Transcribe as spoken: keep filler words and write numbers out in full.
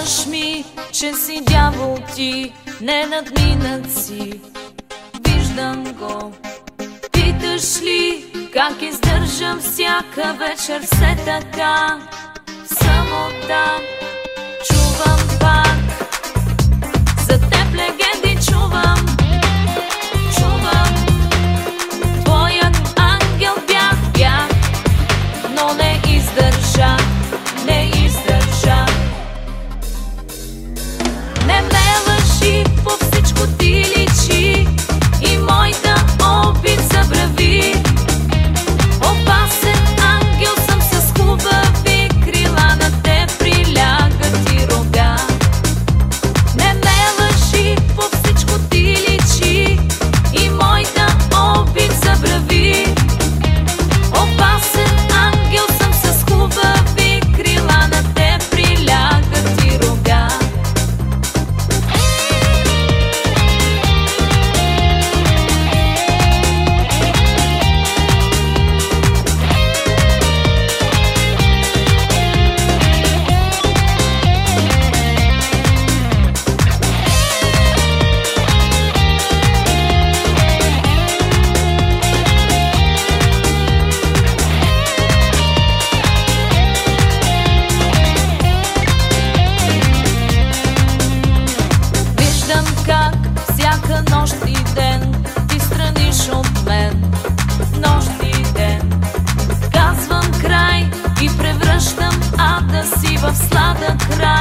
Казваш ми, че си дявол ти, не надминат си. Виждам го. Питаш ли как издържам всяка вечер все така? Самота чувам пак, за теб легенди чувам. Чувам, твоят ангел бях, бях, но не издържа, не издържа. Не ме лъжи, по всичко ти личи и моята обид забрави. Опасен ангел съм с хубави крила, на теб прилягат и рога. Не ме лъжи, по всичко ти личи и моята обид забрави. Опасен ангел съм с хубави крила, на теб прилягат и рога. Как всяка нощ и ден ти страниш от мен. Нощ и ден казвам край и превръщам ада си в сладък рай.